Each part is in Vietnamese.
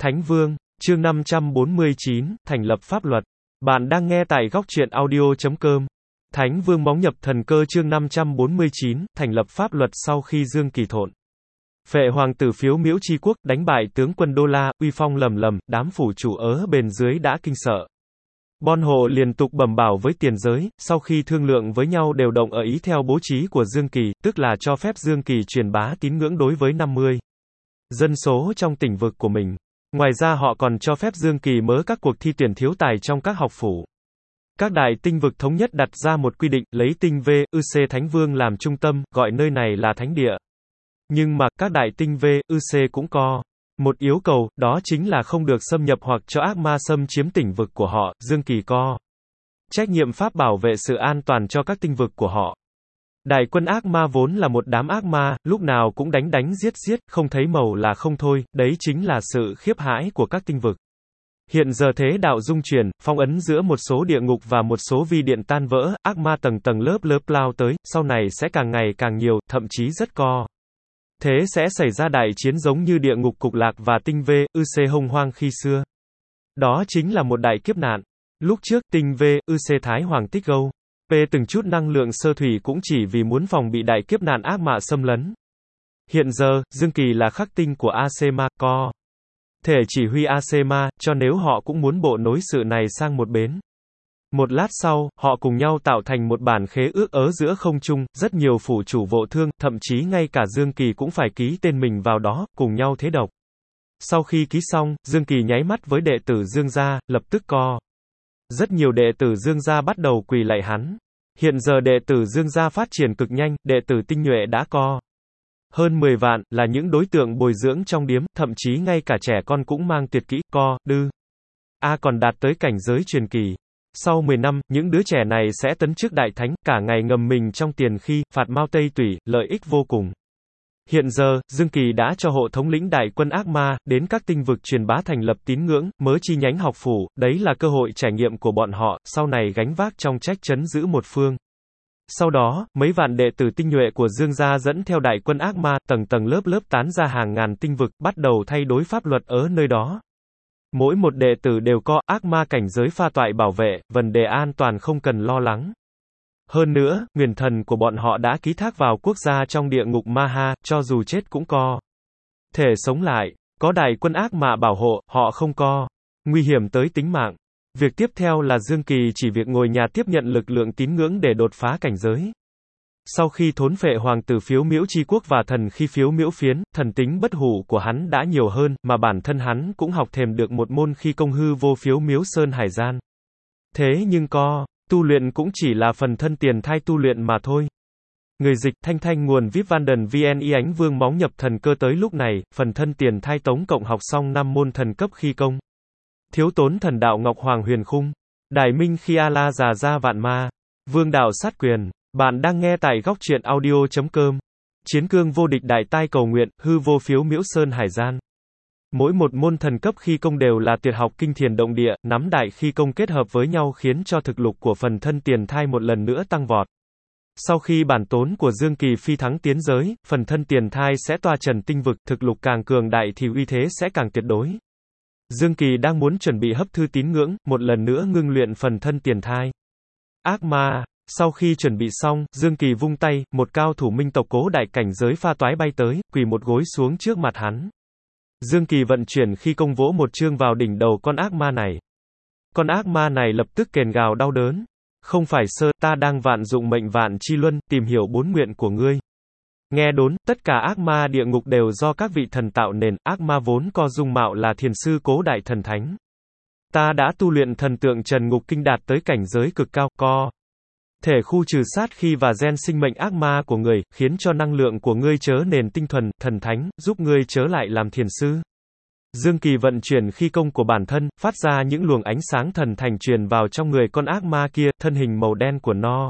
Thánh Vương, chương 549, thành lập pháp luật. Bạn đang nghe tại góc truyện audio.com. Thánh Vương Móng Nhập Thần Cơ chương 549, thành lập pháp luật sau khi Dương Kỳ thộn. Phệ hoàng tử Phiếu Miễu Chi Quốc, đánh bại tướng quân Đô La, uy phong lầm lầm, đám phủ chủ ở bên dưới đã kinh sợ. Bon Hộ liên tục bẩm bảo với tiền giới, sau khi thương lượng với nhau đều đồng ý theo bố trí của Dương Kỳ, tức là cho phép Dương Kỳ truyền bá tín ngưỡng đối với 50 dân số trong tỉnh vực của mình. Ngoài ra họ còn cho phép Dương Kỳ mở các cuộc thi tuyển thiếu tài trong các học phủ. Các đại tinh vực thống nhất đặt ra một quy định, lấy tinh V.U.C. Thánh Vương làm trung tâm, gọi nơi này là Thánh Địa. Nhưng mà, các đại tinh V.U.C. cũng có một yêu cầu, đó chính là không được xâm nhập hoặc cho ác ma xâm chiếm tỉnh vực của họ. Dương Kỳ có trách nhiệm pháp bảo vệ sự an toàn cho các tinh vực của họ. Đại quân ác ma vốn là một đám ác ma, lúc nào cũng đánh giết, không thấy màu là không thôi, đấy chính là sự khiếp hãi của các tinh vực. Hiện giờ thế đạo dung chuyển, phong ấn giữa một số địa ngục và một số vi điện tan vỡ, ác ma tầng lớp lao tới, sau này sẽ càng ngày càng nhiều, thậm chí rất co. Thế sẽ xảy ra đại chiến giống như địa ngục Cực Lạc và tinh V.U.C. Hồng Hoang khi xưa. Đó chính là một đại kiếp nạn. Lúc trước, tinh V.U.C. Thái Hoàng Tích Gâu từng chút năng lượng sơ thủy cũng chỉ vì muốn phòng bị đại kiếp nạn ác ma xâm lấn. Hiện giờ, Dương Kỳ là khắc tinh của Acema, có thể chỉ huy Acema, cho nếu họ cũng muốn bộ nối sự này sang một bên. Một lát sau, họ cùng nhau tạo thành một bản khế ước ở giữa không trung, rất nhiều phủ chủ vô thương, thậm chí ngay cả Dương Kỳ cũng phải ký tên mình vào đó, cùng nhau thế độc. Sau khi ký xong, Dương Kỳ nháy mắt với đệ tử Dương gia, lập tức có rất nhiều đệ tử Dương gia bắt đầu quỳ lạy hắn. Hiện giờ đệ tử Dương gia phát triển cực nhanh, đệ tử tinh nhuệ đã có hơn 10 vạn, là những đối tượng bồi dưỡng trong điếm, thậm chí ngay cả trẻ con cũng mang tuyệt kỹ, còn đạt tới cảnh giới truyền kỳ. Sau 10 năm, những đứa trẻ này sẽ tấn chức đại thánh, cả ngày ngầm mình trong tiền khi, phạt mao tây tủy, lợi ích vô cùng. Hiện giờ, Dương Kỳ đã cho hộ thống lĩnh đại quân ác ma, đến các tinh vực truyền bá thành lập tín ngưỡng, mở chi nhánh học phủ, đấy là cơ hội trải nghiệm của bọn họ, sau này gánh vác trong trách trấn giữ một phương. Sau đó, mấy vạn đệ tử tinh nhuệ của Dương gia dẫn theo đại quân ác ma, tầng lớp tán ra hàng ngàn tinh vực, bắt đầu thay đổi pháp luật ở nơi đó. Mỗi một đệ tử đều có ác ma cảnh giới pha toại bảo vệ, vấn đề an toàn không cần lo lắng. Hơn nữa, nguyền thần của bọn họ đã ký thác vào quốc gia trong địa ngục Ma-ha, cho dù chết cũng có thể sống lại. Có đại quân ác ma bảo hộ, họ không có nguy hiểm tới tính mạng. Việc tiếp theo là Dương Kỳ chỉ việc ngồi nhà tiếp nhận lực lượng tín ngưỡng để đột phá cảnh giới. Sau khi thốn phệ hoàng tử Phiếu Miễu Chi Quốc và thần khi Phiếu Miễu Phiến, thần tính bất hủ của hắn đã nhiều hơn, mà bản thân hắn cũng học thèm được một môn khi công hư vô Phiếu Miễu Sơn Hải Gian. Thế nhưng tu luyện cũng chỉ là phần thân tiền thai tu luyện mà thôi. Người dịch Thanh nguồn VIP Vanden VN Ánh Vương Móng Nhập Thần Cơ tới lúc này, phần thân tiền thai tổng cộng học xong 5 môn thần cấp khi công. Thiếu tốn thần đạo Ngọc Hoàng Huyền Khung. Đại Minh khi A-la già ra vạn ma. Vương đạo sát quyền. Bạn đang nghe tại góc truyện audio.com. Chiến cương vô địch đại tai cầu nguyện, hư vô Phiếu Miễu Sơn Hải Gian. Mỗi một môn thần cấp khi công đều là tuyệt học kinh thiền động địa, nắm đại khi công kết hợp với nhau khiến cho thực lực của phần thân tiền thai một lần nữa tăng vọt. Sau khi bản tốn của Dương Kỳ phi thắng tiến giới, phần thân tiền thai sẽ toa trần tinh vực, thực lực càng cường đại thì uy thế sẽ càng tuyệt đối. Dương Kỳ đang muốn chuẩn bị hấp thư tín ngưỡng, một lần nữa ngưng luyện phần thân tiền thai. Ác ma. Sau khi chuẩn bị xong, Dương Kỳ vung tay, một cao thủ minh tộc cố đại cảnh giới pha toái bay tới, quỳ một gối xuống trước mặt hắn. Dương Kỳ vận chuyển khi công vỗ một chương vào đỉnh đầu con ác ma này. Con ác ma này lập tức kền gào đau đớn. Không phải ta đang vạn dụng mệnh vạn chi luân, tìm hiểu 4 nguyện của ngươi. Nghe đốn, tất cả ác ma địa ngục đều do các vị thần tạo nền, ác ma vốn có dung mạo là thiền sư cố đại thần thánh. Ta đã tu luyện thần tượng trần ngục kinh đạt tới cảnh giới cực cao, có thể khu trừ sát khi và gen sinh mệnh ác ma của người, khiến cho năng lượng của ngươi chớ nền tinh thuần, thần thánh, giúp ngươi chớ lại làm thiền sư. Dương Kỳ vận chuyển khi công của bản thân, phát ra những luồng ánh sáng thần thành truyền vào trong người con ác ma kia, thân hình màu đen của nó.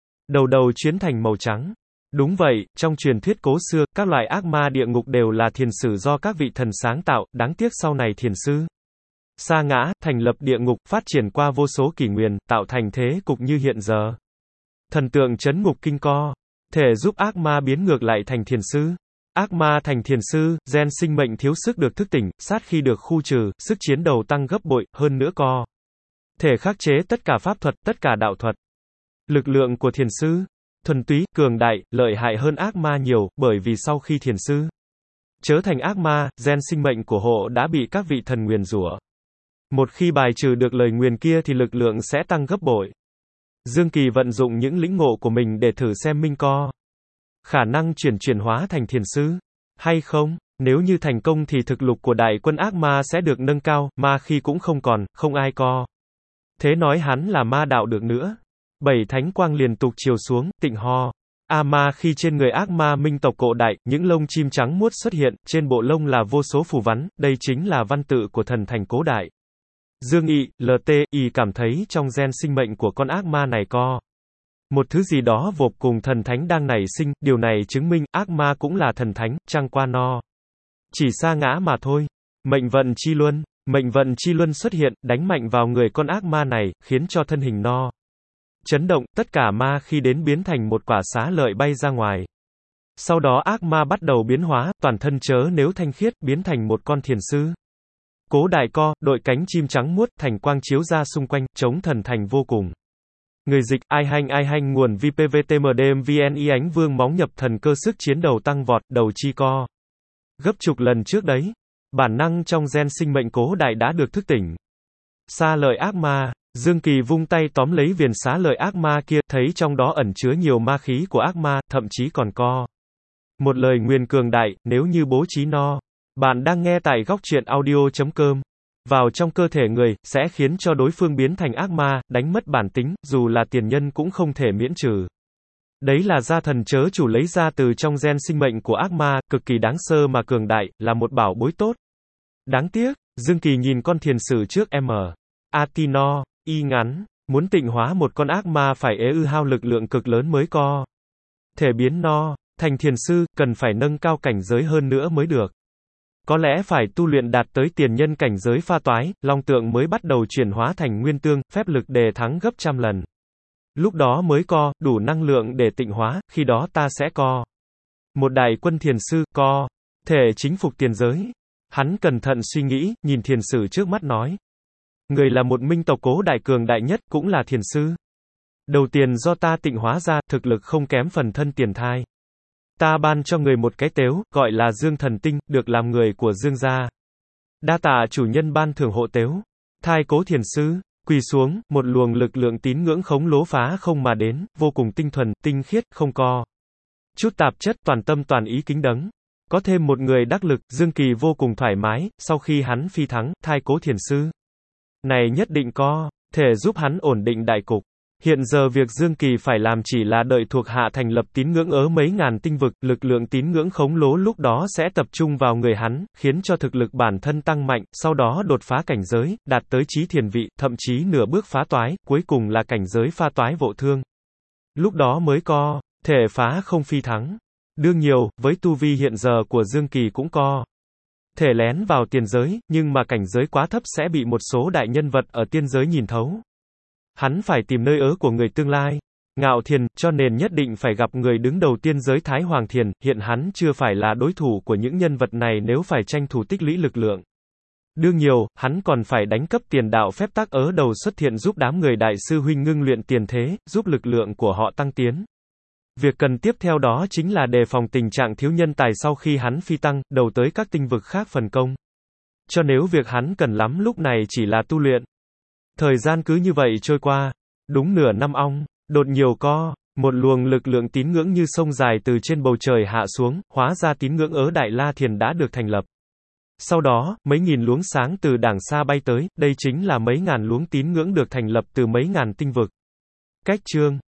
Đầu chuyển thành màu trắng. Đúng vậy, trong truyền thuyết cố xưa, các loại ác ma địa ngục đều là thiền sử do các vị thần sáng tạo, đáng tiếc sau này thiền sư sa ngã, thành lập địa ngục, phát triển qua vô số kỷ nguyên, tạo thành thế cục như hiện giờ. Thần tượng trấn ngục kinh có thể giúp ác ma biến ngược lại thành thiền sư. Ác ma thành thiền sư, gen sinh mệnh thiếu sức được thức tỉnh, sát khi được khu trừ, sức chiến đấu tăng gấp bội, hơn nữa có thể khắc chế tất cả pháp thuật, tất cả đạo thuật. Lực lượng của thiền sư, thuần túy, cường đại, lợi hại hơn ác ma nhiều, bởi vì sau khi thiền sư trở thành ác ma, gen sinh mệnh của hộ đã bị các vị thần nguyền rủa. Một khi bài trừ được lời nguyền kia thì lực lượng sẽ tăng gấp bội. Dương Kỳ vận dụng những lĩnh ngộ của mình để thử xem mình có khả năng chuyển hóa thành thiền sư hay không. Nếu như thành công thì thực lực của đại quân ác ma sẽ được nâng cao, ma khi cũng không còn, không ai có thế nói hắn là ma đạo được nữa. 7 thánh quang liên tục chiếu xuống, tịnh ho. Ma khi trên người ác ma minh tộc cổ đại, những lông chim trắng muốt xuất hiện, trên bộ lông là vô số phù văn, đây chính là văn tự của thần thành cố đại. Dương Y cảm thấy trong gen sinh mệnh của con ác ma này có một thứ gì đó vô cùng thần thánh đang nảy sinh, điều này chứng minh ác ma cũng là thần thánh, chẳng qua nó chỉ sa ngã mà thôi. Mệnh vận chi luân xuất hiện, đánh mạnh vào người con ác ma này, khiến cho thân hình nó chấn động, tất cả ma khi đến biến thành một quả xá lợi bay ra ngoài. Sau đó ác ma bắt đầu biến hóa, toàn thân chớ nếu thanh khiết, biến thành một con thiền sư. Cố đại co, đội cánh chim trắng muốt, thành quang chiếu ra xung quanh, chống thần thành vô cùng. Người dịch, ai hanh nguồn VPVTMDMVNI ánh vương móng nhập thần cơ sức chiến đầu tăng vọt, đầu chi co gấp chục lần trước đấy. Bản năng trong gen sinh mệnh cố đại đã được thức tỉnh. Xá lợi ác ma, Dương Kỳ vung tay tóm lấy viền xá lợi ác ma kia, thấy trong đó ẩn chứa nhiều ma khí của ác ma, thậm chí còn có một lời nguyền cường đại, nếu như bố trí nó. Bạn đang nghe tại góc truyện audio.com. Vào trong cơ thể người, sẽ khiến cho đối phương biến thành ác ma, đánh mất bản tính, dù là tiền nhân cũng không thể miễn trừ. Đấy là gia thần chớ chủ lấy ra từ trong gen sinh mệnh của ác ma, cực kỳ đáng sơ mà cường đại, là một bảo bối tốt. Đáng tiếc, Dương Kỳ nhìn con thiền sử trước Atino, y ngắn, muốn tịnh hóa một con ác ma phải hao lực lượng cực lớn mới có thể biến nó thành thiền sư, cần phải nâng cao cảnh giới hơn nữa mới được. Có lẽ phải tu luyện đạt tới tiền nhân cảnh giới pha toái, long tượng mới bắt đầu chuyển hóa thành nguyên tương, phép lực đề thắng gấp trăm lần. Lúc đó mới có đủ năng lượng để tịnh hóa, khi đó ta sẽ có một đại quân thiền sư, có thể chính phục tiền giới. Hắn cẩn thận suy nghĩ, nhìn thiền sử trước mắt nói. Người là một minh tộc cố đại cường đại nhất, cũng là thiền sư. Đầu tiền do ta tịnh hóa ra, thực lực không kém phần thân tiền thai. Ta ban cho người một cái tếu, gọi là Dương Thần Tinh, được làm người của Dương gia. Đa tạ chủ nhân ban thưởng hộ tếu. Thai cố thiền sư, quỳ xuống, một luồng lực lượng tín ngưỡng khống lố phá không mà đến, vô cùng tinh thuần, tinh khiết, không có chút tạp chất, toàn tâm toàn ý kính đấng. Có thêm một người đắc lực, Dương Kỳ vô cùng thoải mái, sau khi hắn phi thắng, thai cố thiền sư này nhất định có thể giúp hắn ổn định đại cục. Hiện giờ việc Dương Kỳ phải làm chỉ là đợi thuộc hạ thành lập tín ngưỡng ở mấy ngàn tinh vực, lực lượng tín ngưỡng khống lố lúc đó sẽ tập trung vào người hắn, khiến cho thực lực bản thân tăng mạnh, sau đó đột phá cảnh giới, đạt tới chí thiền vị, thậm chí nửa bước phá toái, cuối cùng là cảnh giới pha toái vô thương. Lúc đó mới có thể phá không phi thắng. Đương nhiều, với tu vi hiện giờ của Dương Kỳ cũng có thể lén vào tiền giới, nhưng mà cảnh giới quá thấp sẽ bị một số đại nhân vật ở tiên giới nhìn thấu. Hắn phải tìm nơi ở của người tương lai, Ngạo Thiền, cho nên nhất định phải gặp người đứng đầu tiên giới Thái Hoàng Thiền, hiện hắn chưa phải là đối thủ của những nhân vật này nếu phải tranh thủ tích lũy lực lượng. Đương nhiều, hắn còn phải đánh cấp tiền đạo phép tắc ở đầu xuất hiện giúp đám người đại sư huynh ngưng luyện tiền thế, giúp lực lượng của họ tăng tiến. Việc cần tiếp theo đó chính là đề phòng tình trạng thiếu nhân tài sau khi hắn phi tăng, đầu tới các tinh vực khác phần công. Cho nếu việc hắn cần lắm lúc này chỉ là tu luyện. Thời gian cứ như vậy trôi qua. Đúng nửa năm ong, đột nhiều có một luồng lực lượng tín ngưỡng như sông dài từ trên bầu trời hạ xuống, hóa ra tín ngưỡng ở Đại La Thiền đã được thành lập. Sau đó, mấy nghìn luống sáng từ đàng xa bay tới, đây chính là mấy ngàn luống tín ngưỡng được thành lập từ mấy ngàn tinh vực. Cách chương